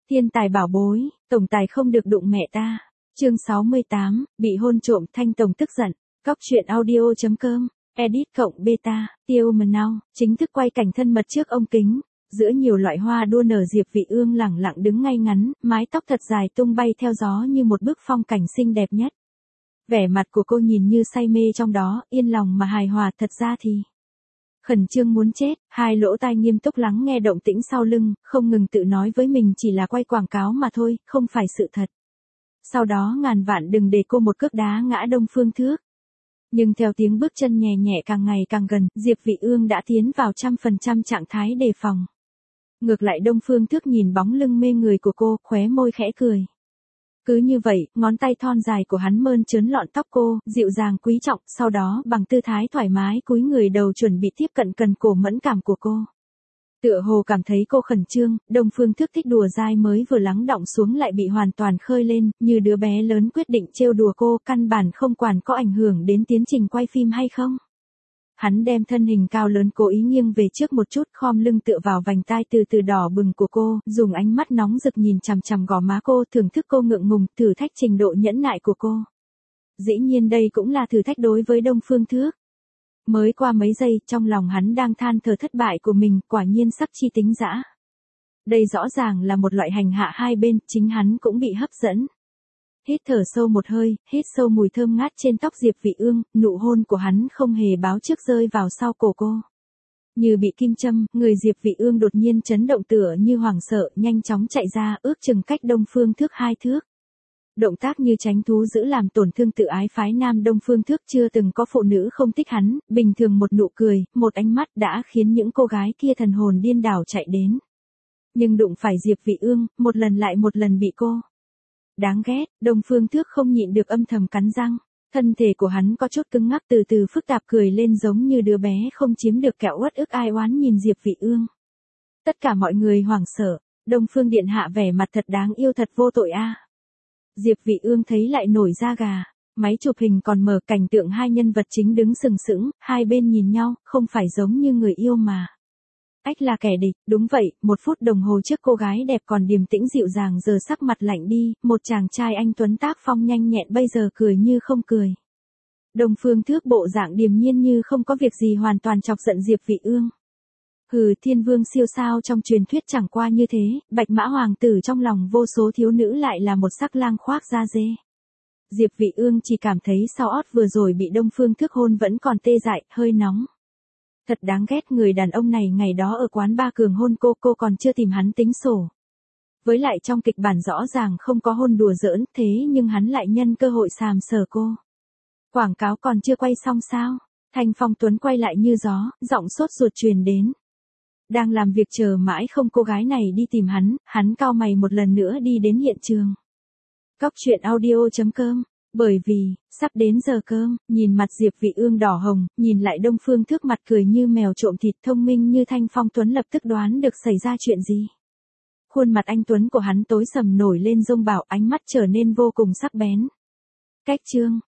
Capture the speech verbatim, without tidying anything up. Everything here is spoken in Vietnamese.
Thiên tài bảo bối, tổng tài không được đụng mẹ ta. Chương sáu mươi tám, bị hôn trộm Thanh Tổng tức giận. Cóc truyện audio.com, edit cộng beta, tiêu mờ nào, chính thức quay cảnh thân mật trước ông kính. Giữa nhiều loại hoa đua nở, Diệp Vị Ương lẳng lặng đứng ngay ngắn, mái tóc thật dài tung bay theo gió như một bức phong cảnh xinh đẹp nhất. Vẻ mặt của cô nhìn như say mê trong đó, yên lòng mà hài hòa, thật ra thì khẩn trương muốn chết. Hai lỗ tai nghiêm túc lắng nghe động tĩnh sau lưng, không ngừng tự nói với mình chỉ là quay quảng cáo mà thôi, không phải sự thật. Sau đó ngàn vạn đừng để cô một cước đá ngã Đông Phương Thước. Nhưng theo tiếng bước chân nhẹ nhẹ càng ngày càng gần, Diệp Vị Ương đã tiến vào trăm phần trăm trạng thái đề phòng. Ngược lại Đông Phương Thước nhìn bóng lưng mê người của cô, khóe môi khẽ cười. Cứ như vậy, ngón tay thon dài của hắn mơn trớn lọn tóc cô, dịu dàng quý trọng, sau đó bằng tư thái thoải mái cúi người đầu chuẩn bị tiếp cận cần cổ mẫn cảm của cô. Tựa hồ cảm thấy cô khẩn trương, Đông Phương Thước thích đùa dai mới vừa lắng đọng xuống lại bị hoàn toàn khơi lên, như đứa bé lớn quyết định trêu đùa cô, căn bản không quản có ảnh hưởng đến tiến trình quay phim hay không. Hắn đem thân hình cao lớn cố ý nghiêng về trước một chút, khom lưng tựa vào vành tai từ từ đỏ bừng của cô, dùng ánh mắt nóng rực nhìn chằm chằm gò má cô, thưởng thức cô ngượng ngùng, thử thách trình độ nhẫn nại của cô. Dĩ nhiên đây cũng là thử thách đối với Đông Phương Thước. Mới qua mấy giây, trong lòng hắn đang than thở thất bại của mình, quả nhiên sắc chi tính dã. Đây rõ ràng là một loại hành hạ hai bên, chính hắn cũng bị hấp dẫn. Hít thở sâu một hơi, hít sâu mùi thơm ngát trên tóc Diệp Vị Ương, nụ hôn của hắn không hề báo trước rơi vào sau cổ cô. Như bị kim châm, người Diệp Vị Ương đột nhiên chấn động tựa như hoảng sợ, nhanh chóng chạy ra, ước chừng cách Đông Phương Thước hai thước. Động tác như tránh thú giữ làm tổn thương tự ái phái nam Đông Phương Thước, chưa từng có phụ nữ không thích hắn, bình thường một nụ cười, một ánh mắt đã khiến những cô gái kia thần hồn điên đảo chạy đến. Nhưng đụng phải Diệp Vị Ương, một lần lại một lần bị cô. Đáng ghét, Đông Phương Thước không nhịn được âm thầm cắn răng. Thân thể của hắn có chút cứng ngắc, từ từ phức tạp, cười lên giống như đứa bé không chiếm được kẹo uất ức ai oán nhìn Diệp Vị Ương. Tất cả mọi người hoảng sợ, Đông Phương điện hạ vẻ mặt thật đáng yêu, thật vô tội a. À. Diệp Vị Ương thấy lại nổi da gà, máy chụp hình còn mở, cảnh tượng hai nhân vật chính đứng sừng sững, hai bên nhìn nhau, không phải giống như người yêu mà. Ách là kẻ địch, đúng vậy, một phút đồng hồ trước cô gái đẹp còn điềm tĩnh dịu dàng giờ sắc mặt lạnh đi, một chàng trai anh tuấn tác phong nhanh nhẹn bây giờ cười như không cười. Đông Phương Thước bộ dạng điềm nhiên như không có việc gì hoàn toàn chọc giận Diệp Vị Ương. Hừ, thiên vương siêu sao trong truyền thuyết chẳng qua như thế, bạch mã hoàng tử trong lòng vô số thiếu nữ lại là một sắc lang khoác da dê. Diệp Vị Ương chỉ cảm thấy sau ót vừa rồi bị Đông Phương Thước hôn vẫn còn tê dại, hơi nóng. Thật đáng ghét, người đàn ông này ngày đó ở quán ba cường hôn cô, cô còn chưa tìm hắn tính sổ. Với lại trong kịch bản rõ ràng không có hôn đùa giỡn, thế nhưng hắn lại nhân cơ hội sàm sờ cô. Quảng cáo còn chưa quay xong sao? Thanh Phong Tuấn quay lại như gió, giọng sốt ruột truyền đến. Đang làm việc chờ mãi không cô gái này đi tìm hắn, hắn cau mày một lần nữa đi đến hiện trường. Cóc truyện audio.com, bởi vì, sắp đến giờ cơm, nhìn mặt Diệp Vị Ương đỏ hồng, nhìn lại Đông Phương Thước mặt cười như mèo trộm thịt, thông minh như Thanh Phong Tuấn lập tức đoán được xảy ra chuyện gì. Khuôn mặt anh Tuấn của hắn tối sầm nổi lên rông bảo, ánh mắt trở nên vô cùng sắc bén. Cách chương,